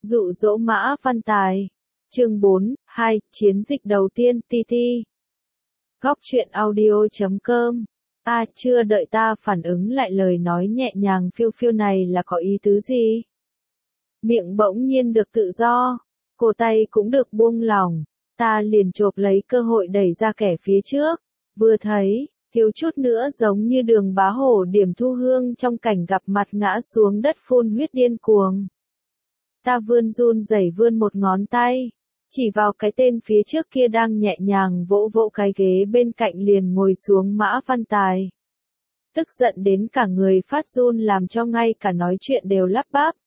Dụ dỗ Mã Văn Tài. Chương 4, 2, chiến dịch đầu tiên, TT. Góc truyện audio.com. Chưa đợi ta phản ứng lại lời nói nhẹ nhàng phiêu phiêu này là có ý tứ gì? Miệng bỗng nhiên được tự do, cổ tay cũng được buông lỏng, ta liền chộp lấy cơ hội đẩy ra kẻ phía trước, vừa thấy, thiếu chút nữa giống như Đường Bá Hổ Điểm Thu Hương trong cảnh gặp mặt ngã xuống đất phun huyết điên cuồng. Ta run rẩy vươn một ngón tay, chỉ vào cái tên phía trước kia đang nhẹ nhàng vỗ vỗ cái ghế bên cạnh liền ngồi xuống Mã Văn Tài. Tức giận đến cả người phát run làm cho ngay cả nói chuyện đều lắp bắp.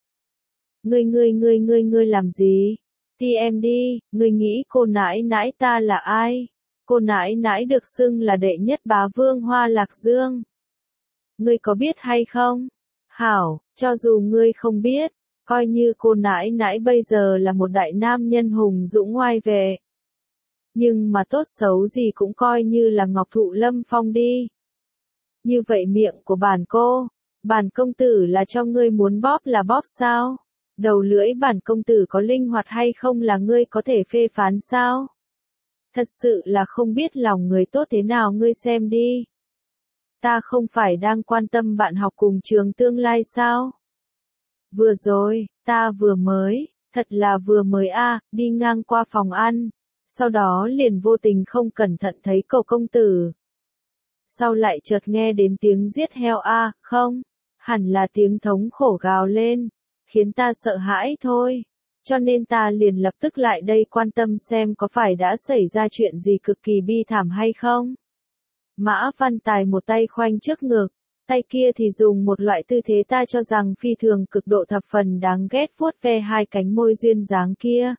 Ngươi làm gì? Ti em đi, ngươi nghĩ cô nãi nãi ta là ai? Cô nãi nãi được xưng là đệ nhất bá vương Hoa Lạc Dương. Ngươi có biết hay không? Hảo, cho dù ngươi không biết, coi như cô nãi nãi bây giờ là một đại nam nhân hùng dũng oai vệ. Nhưng mà tốt xấu gì cũng coi như là Ngọc Thụ Lâm Phong đi. Như vậy miệng của bản công tử là cho ngươi muốn bóp là bóp sao? Đầu lưỡi bản công tử có linh hoạt hay không là ngươi có thể phê phán sao? Thật sự là không biết lòng người tốt thế nào, ngươi xem đi. Ta không phải đang quan tâm bạn học cùng trường tương lai sao? Vừa rồi, ta thật là vừa mới đi ngang qua phòng ăn, sau đó liền vô tình không cẩn thận thấy cậu công tử. Sau lại chợt nghe đến tiếng giết heo không, hẳn là tiếng thống khổ gào lên, khiến ta sợ hãi thôi, cho nên ta liền lập tức lại đây quan tâm xem có phải đã xảy ra chuyện gì cực kỳ bi thảm hay không. Mã Văn Tài một tay khoanh trước ngực, tay kia thì dùng một loại tư thế ta cho rằng phi thường cực độ thập phần đáng ghét vuốt ve hai cánh môi duyên dáng kia.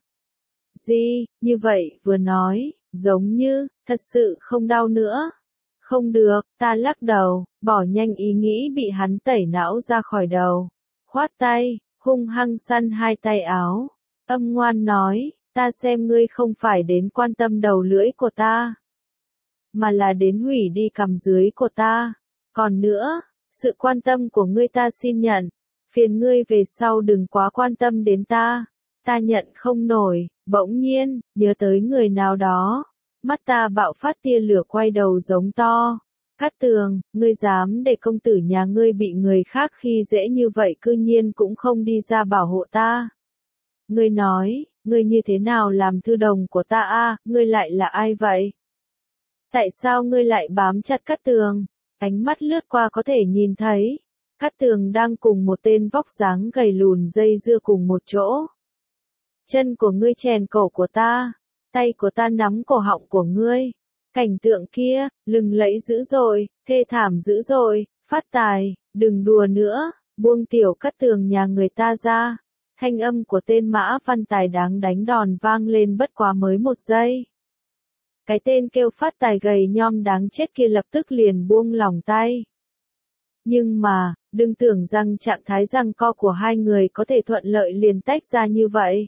Như vậy vừa nói, giống như, thật sự không đau nữa. Không được, ta lắc đầu, bỏ nhanh ý nghĩ bị hắn tẩy não ra khỏi đầu. Khoát tay, hung hăng săn hai tay áo. Âm ngoan nói, ta xem ngươi không phải đến quan tâm đầu lưỡi của ta, mà là đến hủy đi cằm dưới của ta. Còn nữa, sự quan tâm của ngươi ta xin nhận, phiền ngươi về sau đừng quá quan tâm đến ta. Ta nhận không nổi, bỗng nhiên, nhớ tới người nào đó. Mắt ta bạo phát tia lửa quay đầu giống to. Cát Tường, ngươi dám để công tử nhà ngươi bị người khác khi dễ như vậy cư nhiên cũng không đi ra bảo hộ ta. Ngươi nói, ngươi như thế nào làm thư đồng của ta ngươi lại là ai vậy? Tại sao ngươi lại bám chặt Cát Tường? Ánh mắt lướt qua có thể nhìn thấy, Cát Tường đang cùng một tên vóc dáng gầy lùn dây dưa cùng một chỗ. Chân của ngươi chèn cổ của ta, tay của ta nắm cổ họng của ngươi. Cảnh tượng kia, lừng lẫy dữ dội, thê thảm dữ dội. Phát Tài, đừng đùa nữa, buông tiểu Cát Tường nhà người ta ra. Thanh âm của tên Mã Văn Tài đáng đánh đòn vang lên bất quá mới một giây. Cái tên kêu Phát Tài gầy nhom đáng chết kia lập tức liền buông lỏng tay. Nhưng mà, đừng tưởng rằng trạng thái giằng co của hai người có thể thuận lợi liền tách ra như vậy.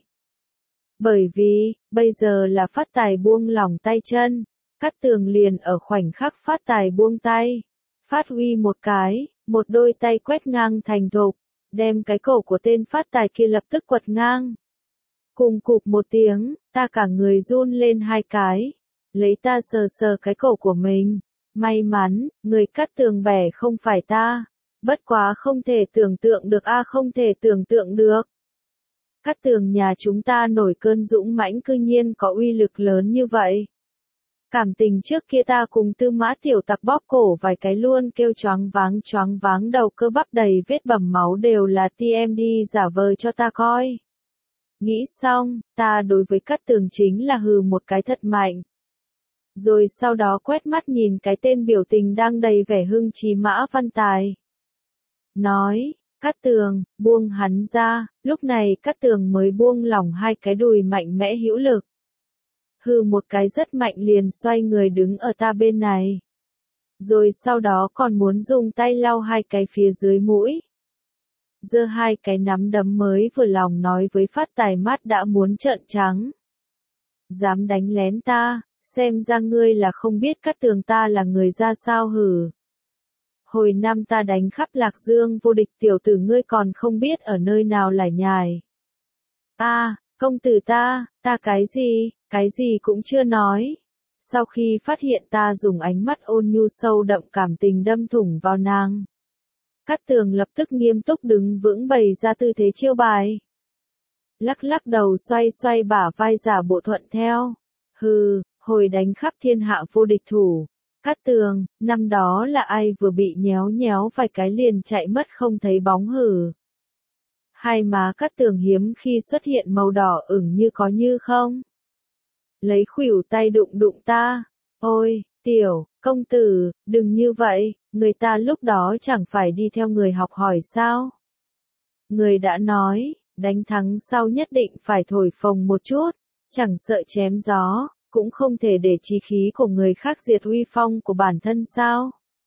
Bởi vì, bây giờ là Phát Tài buông lỏng tay chân, Cát Tường liền ở khoảnh khắc Phát Tài buông tay, phát huy một đôi tay quét ngang thành thục, đem cái cổ của tên Phát Tài kia lập tức quật ngang. Cùng cụp một tiếng, ta cả người run lên hai cái, lấy ta sờ sờ cái cổ của mình. May mắn, người Cát Tường bẻ không phải ta, bất quá không thể tưởng tượng được không thể tưởng tượng được. Cát Tường nhà chúng ta nổi cơn dũng mãnh cư nhiên có uy lực lớn như vậy. Cảm tình trước kia ta cùng Tư Mã tiểu tặc bóp cổ vài cái luôn kêu choáng váng đầu cơ bắp đầy vết bầm máu đều là TMD giả vờ cho ta coi. Nghĩ xong, ta đối với Cát Tường chính là hừ một cái thật mạnh. Rồi sau đó quét mắt nhìn cái tên biểu tình đang đầy vẻ hưng trí Mã Văn Tài. Nói, Cát Tường, buông hắn ra, lúc này Cát Tường mới buông lỏng hai cái đùi mạnh mẽ hữu lực. Hừ một cái rất mạnh liền xoay người đứng ở ta bên này. Rồi sau đó còn muốn dùng tay lau hai cái phía dưới mũi. Giơ hai cái nắm đấm mới vừa lòng nói với Phát Tài mắt đã muốn trợn trắng. Dám đánh lén ta, xem ra ngươi là không biết Cát Tường ta là người ra sao hử. Hồi năm ta đánh khắp Lạc Dương vô địch tiểu tử ngươi còn không biết ở nơi nào lải nhải. Công tử ta cái gì cũng chưa nói. Sau khi phát hiện ta dùng ánh mắt ôn nhu sâu đậm cảm tình đâm thủng vào nàng, Cát Tường lập tức nghiêm túc đứng vững bày ra tư thế chiêu bài. Lắc lắc đầu xoay xoay bả vai giả bộ thuận theo. Hồi đánh khắp thiên hạ vô địch thủ. Cát Tường, năm đó là ai vừa bị nhéo nhéo vài cái liền chạy mất không thấy bóng hử. Hai má Cát Tường hiếm khi xuất hiện màu đỏ ửng như có như không. Lấy khuỷu tay đụng đụng ta. Ôi, tiểu, công tử, đừng như vậy, người ta lúc đó chẳng phải đi theo người học hỏi sao. Người đã nói, đánh thắng sau nhất định phải thổi phồng một chút, chẳng sợ chém gió, cũng không thể để chí khí của người khác diệt uy phong của bản thân sao.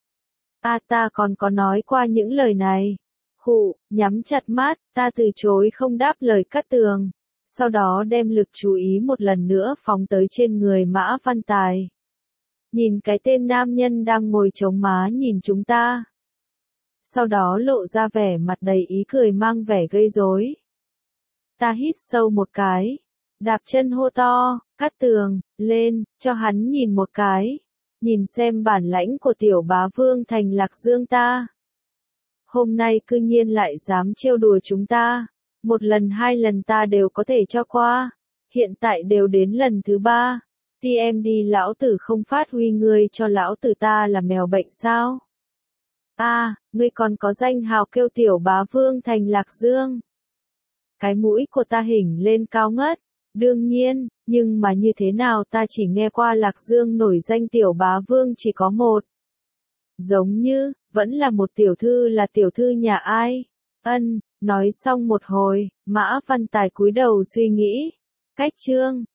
Ta còn có nói qua những lời này. Nhắm chặt mắt, ta từ chối không đáp lời Cát Tường. Sau đó đem lực chú ý một lần nữa phóng tới trên người Mã Văn Tài. Nhìn cái tên nam nhân đang ngồi chống má nhìn chúng ta. Sau đó lộ ra vẻ mặt đầy ý cười mang vẻ gây rối. Ta hít sâu một cái, đạp chân hô to, Cát Tường, lên, cho hắn nhìn một cái. Nhìn xem bản lãnh của tiểu bá vương thành Lạc Dương ta. Hôm nay cư nhiên lại dám trêu đùa chúng ta. Một lần hai lần ta đều có thể cho qua. Hiện tại đều đến lần thứ ba. TMD lão tử không phát huy ngươi cho lão tử ta là mèo bệnh sao? Ngươi còn có danh hào kêu tiểu bá vương thành Lạc Dương. Cái mũi của ta hình lên cao ngất. Đương nhiên, nhưng mà như thế nào ta chỉ nghe qua Lạc Dương nổi danh tiểu bá vương chỉ có một. Giống như, vẫn là một tiểu thư là tiểu thư nhà ai? Nói xong một hồi, Mã Văn Tài cúi đầu suy nghĩ. Cách chương